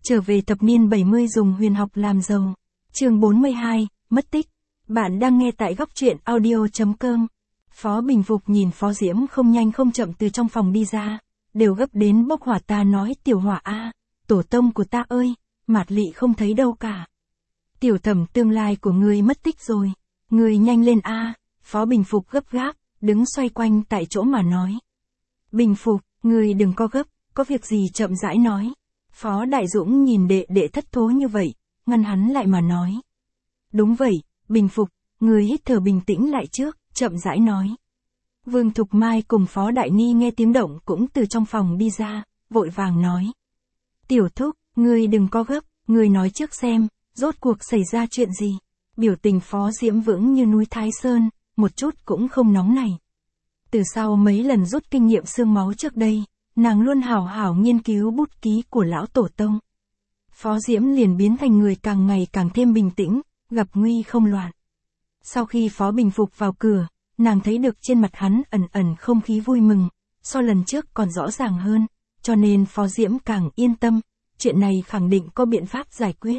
Trở về thập niên 70 dùng huyền học làm giàu. Chương 42, mất tích. Bạn đang nghe tại góc truyện audio.com. Phó Bình Phục nhìn Phó Diễm không nhanh không chậm từ trong phòng đi ra, đều gấp đến bốc hỏa. Ta nói Tiểu Hỏa a, tổ tông của ta ơi, Mạt Lị không thấy đâu cả. Tiểu Thẩm tương lai của ngươi mất tích rồi, ngươi nhanh lên a. Phó Bình Phục gấp gáp, đứng xoay quanh tại chỗ mà nói. Bình Phục, ngươi đừng có gấp, có việc gì chậm rãi nói. Phó Đại Dũng nhìn đệ đệ thất thố như vậy, ngăn hắn lại mà nói. Đúng vậy, Bình Phục, ngươi hít thở bình tĩnh lại trước, chậm rãi nói. Vương Thục Mai cùng Phó Đại Ni nghe tiếng động cũng từ trong phòng đi ra, vội vàng nói. Tiểu Thúc, ngươi đừng có gấp, ngươi nói trước xem, rốt cuộc xảy ra chuyện gì. Biểu tình Phó Diễm vững như núi Thái Sơn, một chút cũng không nóng này. Từ sau mấy lần rút kinh nghiệm xương máu trước đây, nàng luôn hảo hảo nghiên cứu bút ký của lão tổ tông. Phó Diễm liền biến thành người càng ngày càng thêm bình tĩnh, gặp nguy không loạn. Sau khi Phó Bình Phục vào cửa, nàng thấy được trên mặt hắn ẩn ẩn không khí vui mừng, so lần trước còn rõ ràng hơn, cho nên Phó Diễm càng yên tâm, chuyện này khẳng định có biện pháp giải quyết.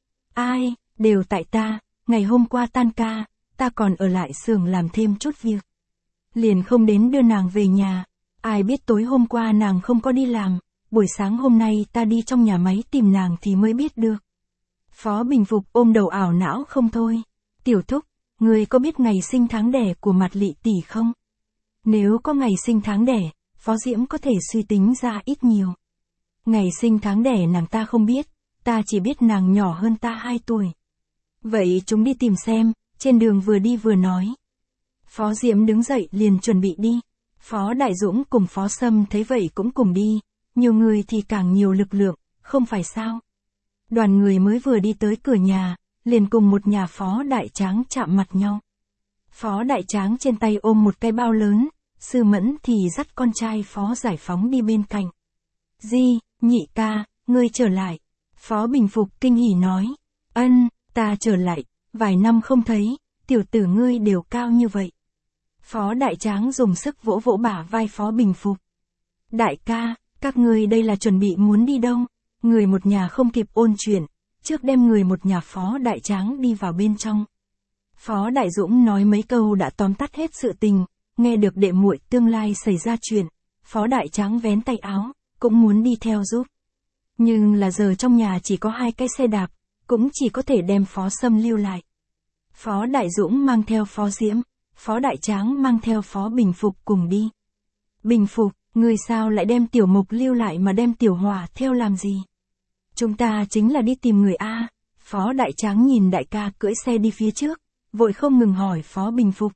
Ai, đều tại ta, ngày hôm qua tan ca, ta còn ở lại xưởng làm thêm chút việc. Liền không đến đưa nàng về nhà, ai biết tối hôm qua nàng không có đi làm, buổi sáng hôm nay ta đi trong nhà máy tìm nàng thì mới biết được. Phó Bình Phục ôm đầu ảo não không thôi. Tiểu Thúc, người có biết ngày sinh tháng đẻ của Mạt Lị tỷ không? Nếu có ngày sinh tháng đẻ, Phó Diễm có thể suy tính ra ít nhiều. Ngày sinh tháng đẻ nàng ta không biết, ta chỉ biết nàng nhỏ hơn ta 2 tuổi. Vậy chúng đi tìm xem, trên đường vừa đi vừa nói. Phó Diễm đứng dậy liền chuẩn bị đi. Phó Đại Dũng cùng Phó Sâm thấy vậy cũng cùng đi, nhiều người thì càng nhiều lực lượng, không phải sao. Đoàn người mới vừa đi tới cửa nhà, liền cùng một nhà Phó Đại Tráng chạm mặt nhau. Phó Đại Tráng trên tay ôm một cái bao lớn, Sư Mẫn thì dắt con trai Phó Giải Phóng đi bên cạnh. Di, nhị ca, ngươi trở lại. Phó Bình Phục kinh hỉ nói. Ân, ta trở lại, vài năm không thấy, tiểu tử ngươi đều cao như vậy. Phó Đại Tráng dùng sức vỗ vỗ bả vai Phó Bình Phục. Đại ca, các ngươi đây là chuẩn bị muốn đi đâu? Người một nhà không kịp ôn chuyện, trước đem người một nhà Phó Đại Tráng đi vào bên trong. Phó Đại Dũng nói mấy câu đã tóm tắt hết sự tình, nghe được đệ muội tương lai xảy ra chuyện, Phó Đại Tráng vén tay áo, cũng muốn đi theo giúp. Nhưng là giờ trong nhà chỉ có 2 cái xe đạp, cũng chỉ có thể đem Phó Sâm lưu lại. Phó Đại Dũng mang theo Phó Diễm, Phó Đại Tráng mang theo Phó Bình Phục cùng đi. Bình Phục, người sao lại đem Tiểu Mục lưu lại mà đem Tiểu Hỏa theo làm gì? Chúng ta chính là đi tìm người A. Phó Đại Tráng nhìn đại ca cưỡi xe đi phía trước, vội không ngừng hỏi Phó Bình Phục.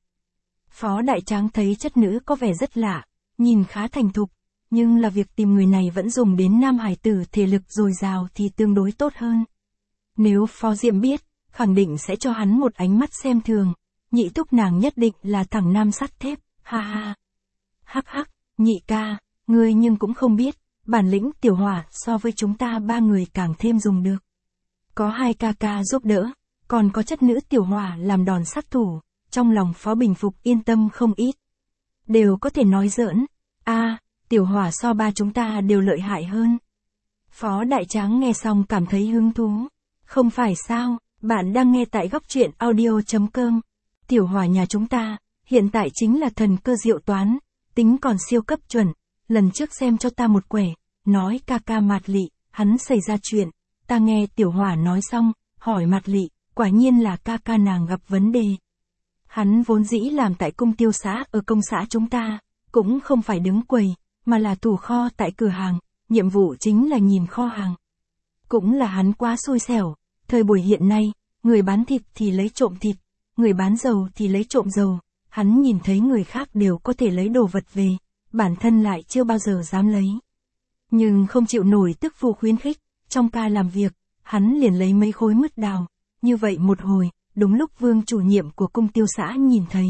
Phó Đại Tráng thấy chất nữ có vẻ rất lạ, nhìn khá thành thục, nhưng là việc tìm người này vẫn dùng đến nam hải tử thể lực dồi dào thì tương đối tốt hơn. Nếu Phó Diệm biết, khẳng định sẽ cho hắn một ánh mắt xem thường, nhị thúc nàng nhất định là thằng nam sắt thép, ha ha. Hắc hắc, nhị ca, ngươi nhưng cũng không biết, bản lĩnh Tiểu Hỏa so với chúng ta 3 người càng thêm dùng được. Có 2 ca ca giúp đỡ, còn có chất nữ Tiểu Hỏa làm đòn sát thủ, trong lòng Phó Bình Phục yên tâm không ít. Đều có thể nói giỡn, Tiểu Hỏa so 3 chúng ta đều lợi hại hơn. Phó Đại Tráng nghe xong cảm thấy hứng thú. Không phải sao, bạn đang nghe tại góc truyện audio.com. Tiểu Hỏa nhà chúng ta, hiện tại chính là thần cơ diệu toán, tính còn siêu cấp chuẩn. Lần trước xem cho ta một quẻ, nói ca ca Mạt Lị, hắn xảy ra chuyện. Ta nghe Tiểu Hỏa nói xong, hỏi Mạt Lị, quả nhiên là ca ca nàng gặp vấn đề. Hắn vốn dĩ làm tại cung tiêu xã ở công xã chúng ta, cũng không phải đứng quầy, mà là thủ kho tại cửa hàng, nhiệm vụ chính là nhìn kho hàng. Cũng là hắn quá xui xẻo, thời buổi hiện nay, người bán thịt thì lấy trộm thịt, người bán dầu thì lấy trộm dầu, hắn nhìn thấy người khác đều có thể lấy đồ vật về, bản thân lại chưa bao giờ dám lấy. Nhưng không chịu nổi tức phụ khuyến khích, trong ca làm việc, hắn liền lấy mấy khối mứt đào, như vậy một hồi, đúng lúc Vương chủ nhiệm của cung tiêu xã nhìn thấy.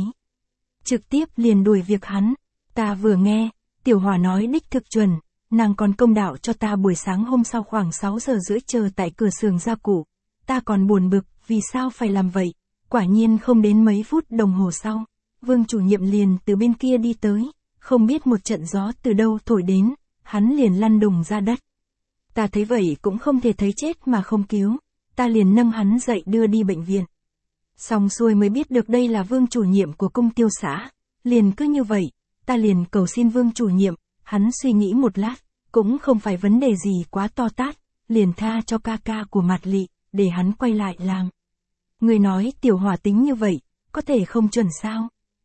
Trực tiếp liền đuổi việc hắn, ta vừa nghe, Tiểu Hỏa nói đích thực chuẩn, nàng còn công đạo cho ta buổi sáng hôm sau khoảng 6 giờ rưỡi chờ tại cửa xưởng gia cụ, ta còn buồn bực, vì sao phải làm vậy, quả nhiên không đến mấy phút đồng hồ sau, Vương chủ nhiệm liền từ bên kia đi tới, không biết một trận gió từ đâu thổi đến, hắn liền lăn đùng ra đất. Ta thấy vậy cũng không thể thấy chết mà không cứu, ta liền nâng hắn dậy đưa đi bệnh viện. Xong xuôi mới biết được đây là Vương chủ nhiệm của cung tiêu xã, liền cứ như vậy, ta liền cầu xin Vương chủ nhiệm, hắn suy nghĩ một lát, cũng không phải vấn đề gì quá to tát, liền tha cho ca ca của Mạt Lị, để hắn quay lại làm. Người nói Tiểu Hỏa tính như vậy, có thể không chuẩn sao?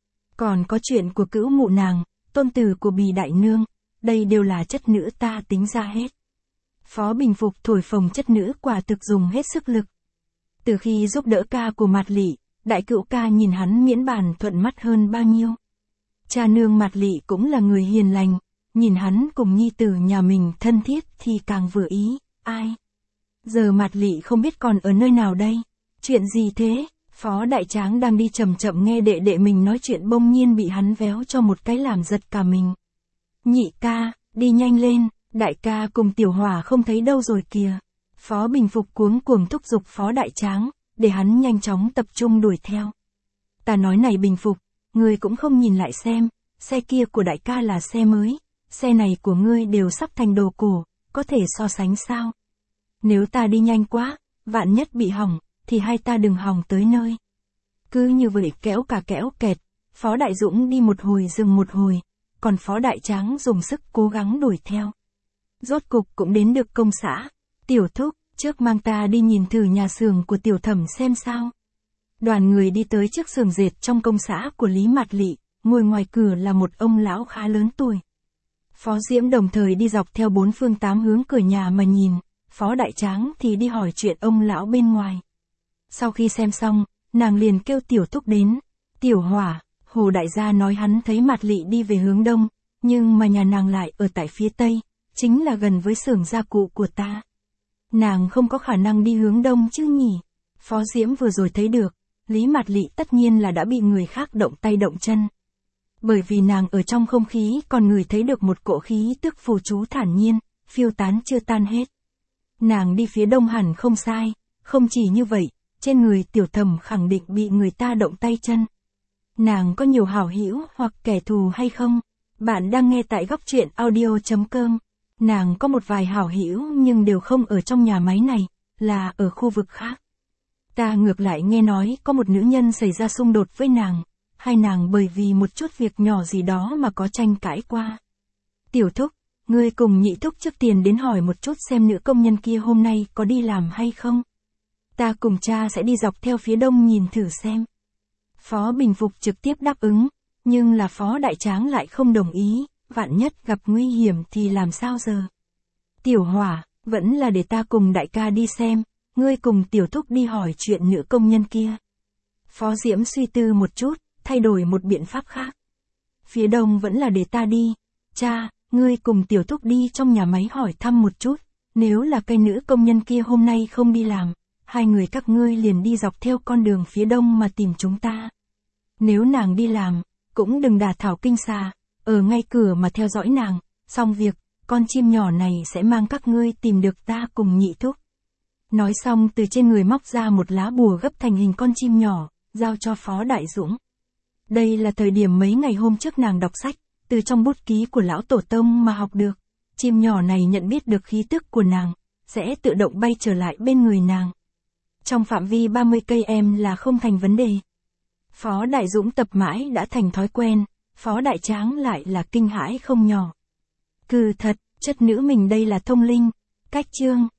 Còn có chuyện của cữu mụ nàng, tôn tử của Bì đại nương, đây đều là chất nữ ta tính ra hết. Phó Bình Phục thổi phồng chất nữ quả thực dùng hết sức lực. Từ khi giúp đỡ ca của Mạt Lị, đại cữu ca nhìn hắn miễn bàn thuận mắt hơn bao nhiêu. Cha nương Mạt Lị cũng là người hiền lành, nhìn hắn cùng nhi tử nhà mình thân thiết thì càng vừa ý, ai? Giờ Mạt Lị không biết còn ở nơi nào đây? Chuyện gì thế? Phó Đại Tráng đang đi chậm chậm nghe đệ đệ mình nói chuyện bỗng nhiên bị hắn véo cho một cái làm giật cả mình. Nhị ca, đi nhanh lên, đại ca cùng Tiểu Hỏa không thấy đâu rồi kìa. Phó Bình Phục cuống cuồng thúc giục Phó Đại Tráng, để hắn nhanh chóng tập trung đuổi theo. Ta nói này Bình Phục, ngươi cũng không nhìn lại xem, xe kia của đại ca là xe mới, xe này của ngươi đều sắp thành đồ cổ, có thể so sánh sao? Nếu ta đi nhanh quá, vạn nhất bị hỏng, thì hai ta đừng hỏng tới nơi. Cứ như vậy kéo cả kéo kẹt, Phó Đại Dũng đi một hồi dừng một hồi, còn Phó Đại Tráng dùng sức cố gắng đuổi theo. Rốt cục cũng đến được công xã. Tiểu thúc, trước mang ta đi nhìn thử nhà xưởng của Tiểu Thẩm xem sao. Đoàn người đi tới trước xưởng dệt trong công xã của Lý Mạt Lị, ngồi ngoài cửa là một ông lão khá lớn tuổi. Phó Diễm đồng thời đi dọc theo bốn phương tám hướng cửa nhà mà nhìn, Phó Đại Tráng thì đi hỏi chuyện ông lão bên ngoài. Sau khi xem xong, nàng liền kêu Tiểu thúc đến. Tiểu Hỏa, Hồ đại gia nói hắn thấy Mạt Lị đi về hướng đông, nhưng mà nhà nàng lại ở tại phía tây, chính là gần với xưởng gia cụ của ta. Nàng không có khả năng đi hướng đông chứ nhỉ? Phó Diễm vừa rồi thấy được, Lý Mạt Lị tất nhiên là đã bị người khác động tay động chân. Bởi vì nàng ở trong không khí còn ngửi thấy được một cỗ khí tức phù chú thản nhiên, phiêu tán chưa tan hết. Nàng đi phía đông hẳn không sai, không chỉ như vậy, trên người Tiểu Thẩm khẳng định bị người ta động tay chân. Nàng có nhiều hảo hữu hoặc kẻ thù hay không? Bạn đang nghe tại góc truyện audio.com. Nàng có một vài hảo hữu nhưng đều không ở trong nhà máy này, là ở khu vực khác. Ta ngược lại nghe nói có một nữ nhân xảy ra xung đột với nàng, hai nàng bởi vì một chút việc nhỏ gì đó mà có tranh cãi qua. Tiểu thúc, ngươi cùng nhị thúc trước tiền đến hỏi một chút xem nữ công nhân kia hôm nay có đi làm hay không. Ta cùng cha sẽ đi dọc theo phía đông nhìn thử xem. Phó Bình Phục trực tiếp đáp ứng, nhưng là Phó Đại Tráng lại không đồng ý, vạn nhất gặp nguy hiểm thì làm sao giờ? Tiểu Hỏa, vẫn là để ta cùng đại ca đi xem, ngươi cùng Tiểu thúc đi hỏi chuyện nữ công nhân kia. Phó Diễm suy tư một chút, thay đổi một biện pháp khác. Phía đông vẫn là để ta đi, cha, ngươi cùng Tiểu thúc đi trong nhà máy hỏi thăm một chút, nếu là cây nữ công nhân kia hôm nay không đi làm, hai người các ngươi liền đi dọc theo con đường phía đông mà tìm chúng ta. Nếu nàng đi làm, cũng đừng đả thảo kinh xà, ở ngay cửa mà theo dõi nàng, xong việc, con chim nhỏ này sẽ mang các ngươi tìm được ta cùng nhị thúc. Nói xong từ trên người móc ra một lá bùa gấp thành hình con chim nhỏ, giao cho Phó Đại Dũng. Đây là thời điểm mấy ngày hôm trước nàng đọc sách, từ trong bút ký của lão tổ tông mà học được. Chim nhỏ này nhận biết được khí tức của nàng, sẽ tự động bay trở lại bên người nàng. Trong phạm vi 30 cây em là không thành vấn đề. Phó Đại Dũng tập mãi đã thành thói quen, Phó Đại Tráng lại là kinh hãi không nhỏ. Cừ thật, chất nữ mình đây là thông linh. Cách chương